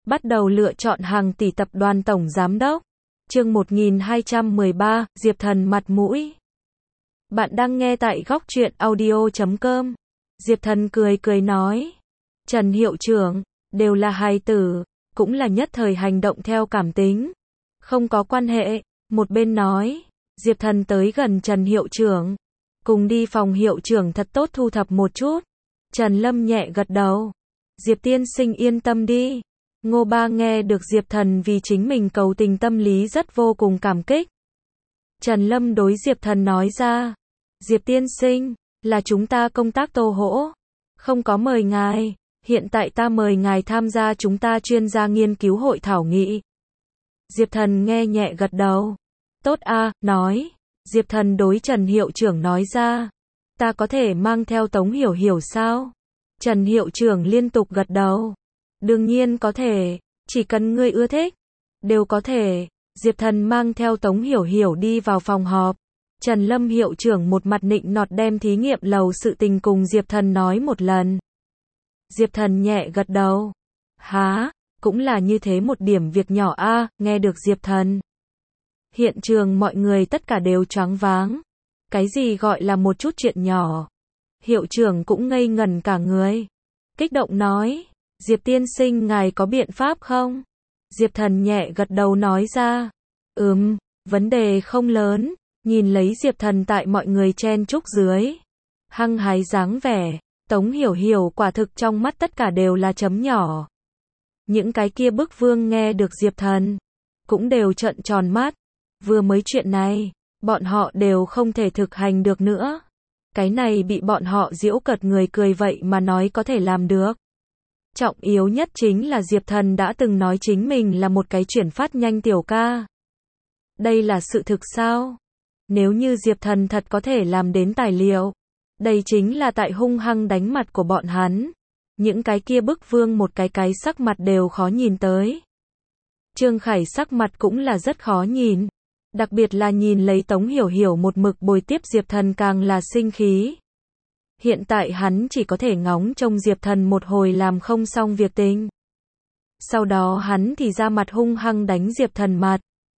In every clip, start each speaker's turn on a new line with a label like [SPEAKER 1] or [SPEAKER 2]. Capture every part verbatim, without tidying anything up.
[SPEAKER 1] Bắt đầu lựa chọn hàng tỷ tập đoàn tổng giám đốc. Chương một nghìn hai trăm mười ba, Diệp Thần mặt mũi. Bạn đang nghe tại góc truyện audio chấm com. Diệp Thần cười cười nói. Trần hiệu trưởng, đều là hài tử, cũng là nhất thời hành động theo cảm tính. Không có quan hệ, một bên nói. Diệp Thần tới gần Trần hiệu trưởng. Cùng đi phòng hiệu trưởng thật tốt thu thập một chút. Trần Lâm nhẹ gật đầu. Diệp tiên sinh yên tâm đi. Ngô Ba nghe được Diệp Thần vì chính mình cầu tình tâm lý rất vô cùng cảm kích. Trần Lâm đối Diệp Thần nói ra. Diệp tiên sinh, là chúng ta công tác tô hỗ. Không có mời ngài. Hiện tại ta mời ngài tham gia chúng ta chuyên gia nghiên cứu hội thảo nghị. Diệp Thần nghe nhẹ gật đầu. Tốt a, nói. Diệp Thần đối Trần hiệu trưởng nói ra. Ta có thể mang theo Tống Hiểu Hiểu sao? Trần hiệu trưởng liên tục gật đầu. Đương nhiên có thể, chỉ cần ngươi ưa thích. Đều có thể. Diệp Thần mang theo Tống Hiểu Hiểu đi vào phòng họp. Trần Lâm hiệu trưởng một mặt nịnh nọt đem thí nghiệm lầu sự tình cùng Diệp Thần nói một lần. Diệp Thần nhẹ gật đầu. Há, cũng là như thế một điểm việc nhỏ a, nghe được Diệp Thần. Hiện trường mọi người tất cả đều choáng váng. Cái gì gọi là một chút chuyện nhỏ? Hiệu trưởng cũng ngây ngẩn cả người. Kích động nói. Diệp tiên sinh ngài có biện pháp không? Diệp Thần nhẹ gật đầu nói ra. Ừm, vấn đề không lớn. Nhìn lấy Diệp Thần tại mọi người chen chúc dưới. Hăng hái dáng vẻ. Tống Hiểu Hiểu quả thực trong mắt tất cả đều là chấm nhỏ. Những cái kia bức vương nghe được Diệp Thần. Cũng đều trợn tròn mắt. Vừa mới chuyện này, bọn họ đều không thể thực hành được nữa. Cái này bị bọn họ giễu cợt người cười vậy mà nói có thể làm được. Trọng yếu nhất chính là Diệp Thần đã từng nói chính mình là một cái chuyển phát nhanh tiểu ca. Đây là sự thực sao? Nếu như Diệp Thần thật có thể làm đến tài liệu, đây chính là tại hung hăng đánh mặt của bọn hắn. Những cái kia bức vương một cái cái sắc mặt đều khó nhìn tới. Trương Khải sắc mặt cũng là rất khó nhìn. Đặc biệt là nhìn lấy Tống Hiểu Hiểu một mực bồi tiếp Diệp Thần càng là sinh khí. Hiện tại hắn chỉ có thể ngóng trông Diệp Thần một hồi làm không xong việc tình. Sau đó hắn thì ra mặt hung hăng đánh Diệp Thần mặt.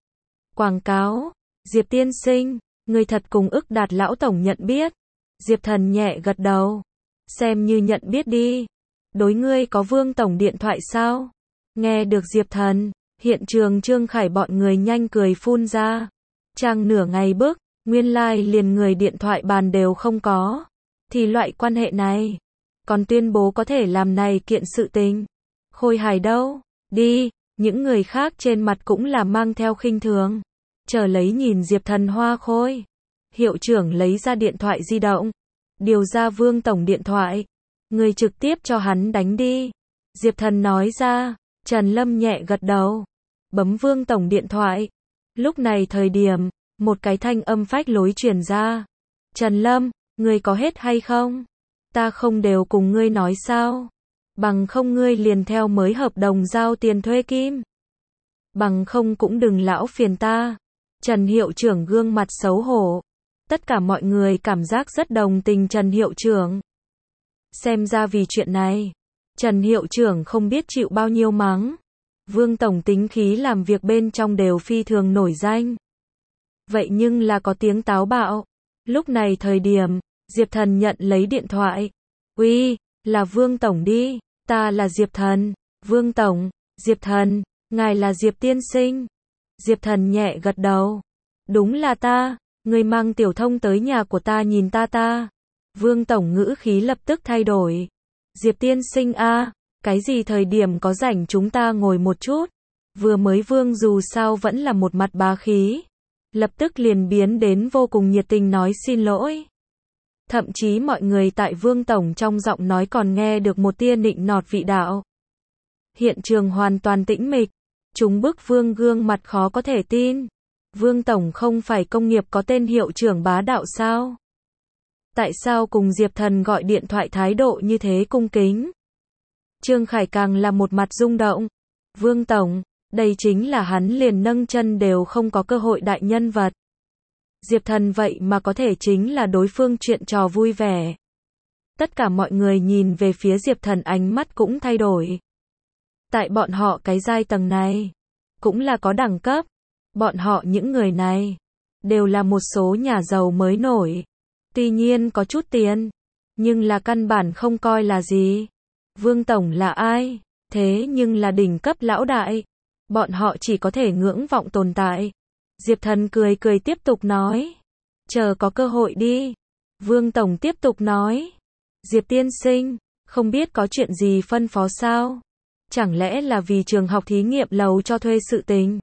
[SPEAKER 1] Quảng cáo. Diệp tiên sinh, người thật cùng ức đạt lão tổng nhận biết. Diệp Thần nhẹ gật đầu. Xem như nhận biết đi. Đối ngươi có Vương tổng điện thoại sao? Nghe được Diệp Thần. Hiện trường Trương Khải bọn người nhanh cười phun ra. Trang nửa ngày bức, nguyên lai like liền người điện thoại bàn đều không có. Thì loại quan hệ này, còn tuyên bố có thể làm này kiện sự tình. Khôi hài đâu, đi, những người khác trên mặt cũng là mang theo khinh thường. Chờ lấy nhìn Diệp Thần hoa khôi. Hiệu trưởng lấy ra điện thoại di động. Điều ra Vương tổng điện thoại. Người trực tiếp cho hắn đánh đi. Diệp Thần nói ra. Trần Lâm nhẹ gật đầu. Bấm Vương tổng điện thoại. Lúc này thời điểm, một cái thanh âm phách lối truyền ra. Trần Lâm, ngươi có hết hay không? Ta không đều cùng ngươi nói sao? Bằng không ngươi liền theo mới hợp đồng giao tiền thuê kim. Bằng không cũng đừng lão phiền ta. Trần hiệu trưởng gương mặt xấu hổ. Tất cả mọi người cảm giác rất đồng tình Trần hiệu trưởng. Xem ra vì chuyện này, Trần hiệu trưởng không biết chịu bao nhiêu mắng. Vương tổng tính khí làm việc bên trong đều phi thường nổi danh. Vậy nhưng là có tiếng táo bạo. Lúc này thời điểm, Diệp Thần nhận lấy điện thoại. Uy, là Vương tổng đi, ta là Diệp Thần. Vương tổng, Diệp Thần, ngài là Diệp tiên sinh. Diệp Thần nhẹ gật đầu. Đúng là ta, người mang tiểu thông tới nhà của ta nhìn ta ta. Vương tổng ngữ khí lập tức thay đổi. Diệp tiên sinh a, cái gì thời điểm có rảnh chúng ta ngồi một chút. Vừa mới Vương dù sao vẫn là một mặt bá khí. Lập tức liền biến đến vô cùng nhiệt tình nói xin lỗi. Thậm chí mọi người tại Vương tổng trong giọng nói còn nghe được một tia nịnh nọt vị đạo. Hiện trường hoàn toàn tĩnh mịch. Chúng bức Vương gương mặt khó có thể tin. Vương tổng không phải công nghiệp có tên hiệu trưởng bá đạo sao? Tại sao cùng Diệp Thần gọi điện thoại thái độ như thế cung kính? Trương Khải càng là một mặt rung động. Vương tổng, đây chính là hắn liền nâng chân đều không có cơ hội đại nhân vật. Diệp Thần vậy mà có thể chính là đối phương chuyện trò vui vẻ. Tất cả mọi người nhìn về phía Diệp Thần ánh mắt cũng thay đổi. Tại bọn họ cái giai tầng này, cũng là có đẳng cấp. Bọn họ những người này, đều là một số nhà giàu mới nổi. Tuy nhiên có chút tiền, nhưng là căn bản không coi là gì. Vương Tổng là ai? Thế nhưng là đỉnh cấp lão đại. Bọn họ chỉ có thể ngưỡng vọng tồn tại. Diệp Thần cười cười tiếp tục nói. Chờ có cơ hội đi. Vương Tổng tiếp tục nói. Diệp tiên sinh, không biết có chuyện gì phân phó sao? Chẳng lẽ là vì trường học thí nghiệm lầu cho thuê sự tình?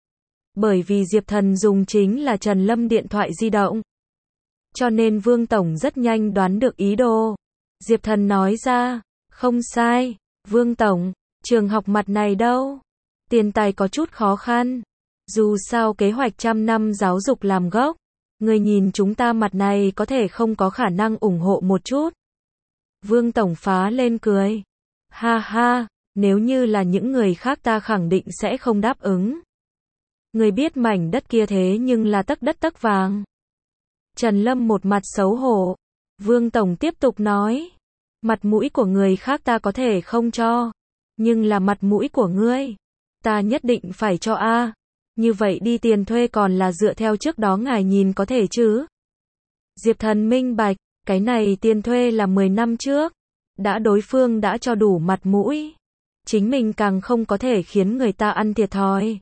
[SPEAKER 1] Bởi vì Diệp Thần dùng chính là Trần Lâm điện thoại di động. Cho nên Vương Tổng rất nhanh đoán được ý đồ. Diệp Thần nói ra, không sai, Vương Tổng, trường học mặt này đâu? Tiền tài có chút khó khăn. Dù sao kế hoạch trăm năm giáo dục làm gốc. Người nhìn chúng ta mặt này có thể không có khả năng ủng hộ một chút. Vương Tổng phá lên cười. Ha ha, nếu như là những người khác ta khẳng định sẽ không đáp ứng. Người biết mảnh đất kia thế nhưng là tấc đất tấc vàng. Trần Lâm một mặt xấu hổ. Vương Tổng tiếp tục nói. Mặt mũi của người khác ta có thể không cho. Nhưng là mặt mũi của ngươi, ta nhất định phải cho a. Như vậy đi tiền thuê còn là dựa theo trước đó ngài nhìn có thể chứ? Diệp Thần minh bạch, cái này tiền thuê là mười năm trước. Đã đối phương đã cho đủ mặt mũi. Chính mình càng không có thể khiến người ta ăn thiệt thòi.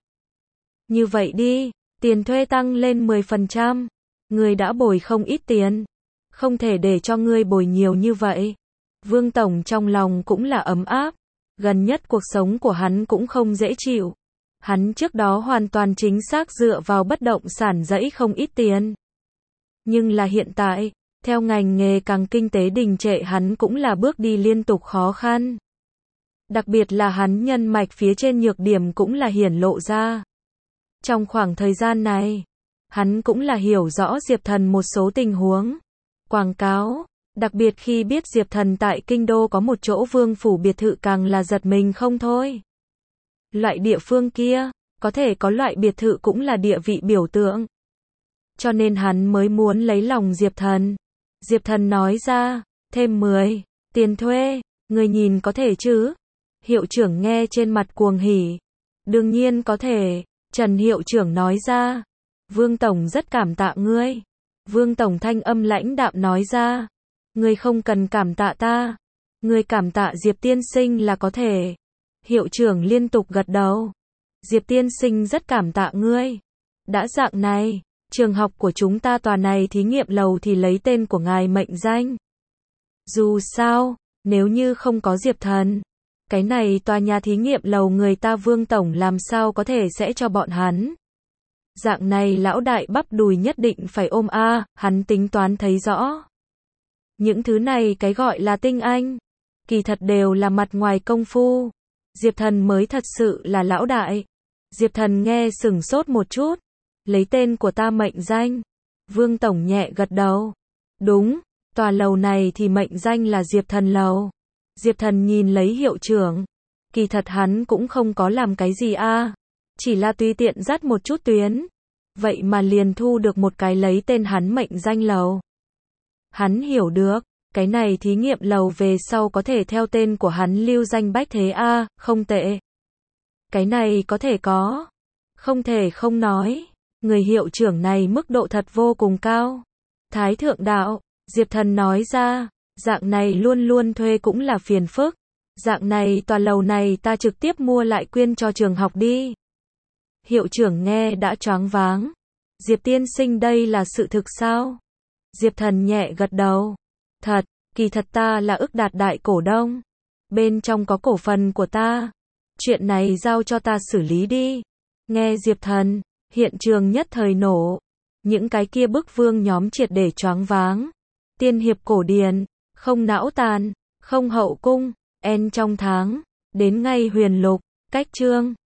[SPEAKER 1] Như vậy đi, tiền thuê tăng lên mười phần trăm. Ngươi đã bồi không ít tiền. Không thể để cho ngươi bồi nhiều như vậy. Vương Tổng trong lòng cũng là ấm áp. Gần nhất cuộc sống của hắn cũng không dễ chịu. Hắn trước đó hoàn toàn chính xác dựa vào bất động sản dẫy không ít tiền. Nhưng là hiện tại, theo ngành nghề càng kinh tế đình trệ hắn cũng là bước đi liên tục khó khăn. Đặc biệt là hắn nhân mạch phía trên nhược điểm cũng là hiển lộ ra. Trong khoảng thời gian này, hắn cũng là hiểu rõ Diệp Thần một số tình huống. Quảng cáo, đặc biệt khi biết Diệp Thần tại Kinh Đô có một chỗ vương phủ biệt thự càng là giật mình không thôi. Loại địa phương kia, có thể có loại biệt thự cũng là địa vị biểu tượng. Cho nên hắn mới muốn lấy lòng Diệp Thần. Diệp Thần nói ra, thêm mười, tiền thuê, người nhìn có thể chứ? Hiệu trưởng nghe trên mặt cuồng hỉ. Đương nhiên có thể, Trần hiệu trưởng nói ra. Vương Tổng rất cảm tạ ngươi. Vương Tổng thanh âm lãnh đạm nói ra. Ngươi không cần cảm tạ ta. Ngươi cảm tạ Diệp tiên sinh là có thể. Hiệu trưởng liên tục gật đầu. Diệp tiên sinh rất cảm tạ ngươi. Đã dạng này, trường học của chúng ta tòa này thí nghiệm lầu thì lấy tên của ngài mệnh danh. Dù sao, nếu như không có Diệp Thần, cái này tòa nhà thí nghiệm lầu người ta Vương Tổng làm sao có thể sẽ cho bọn hắn. Dạng này lão đại bắp đùi nhất định phải ôm a, hắn tính toán thấy rõ. Những thứ này cái gọi là tinh anh, kỳ thật đều là mặt ngoài công phu. Diệp Thần mới thật sự là lão đại. Diệp Thần nghe sửng sốt một chút. Lấy tên của ta mệnh danh. Vương Tổng nhẹ gật đầu. Đúng, tòa lầu này thì mệnh danh là Diệp Thần lầu. Diệp Thần nhìn lấy hiệu trưởng. Kỳ thật hắn cũng không có làm cái gì a, chỉ là tùy tiện dắt một chút tuyến. Vậy mà liền thu được một cái lấy tên hắn mệnh danh lầu. Hắn hiểu được, cái này thí nghiệm lầu về sau có thể theo tên của hắn lưu danh bách thế a, không tệ. Cái này có thể có, không thể không nói. Người hiệu trưởng này mức độ thật vô cùng cao. Thái thượng đạo, Diệp Thần nói ra, dạng này luôn luôn thuê cũng là phiền phức. Dạng này tòa lầu này ta trực tiếp mua lại quyên cho trường học đi. Hiệu trưởng nghe đã choáng váng. Diệp tiên sinh đây là sự thực sao? Diệp Thần nhẹ gật đầu. Thật, kỳ thật ta là ức đạt đại cổ đông. Bên trong có cổ phần của ta. Chuyện này giao cho ta xử lý đi. Nghe Diệp Thần, hiện trường nhất thời nổ. Những cái kia bức vương nhóm triệt để choáng váng. Tiên hiệp cổ điển, không não tàn, không hậu cung, en trong tháng, đến ngay huyền lục, cách chương.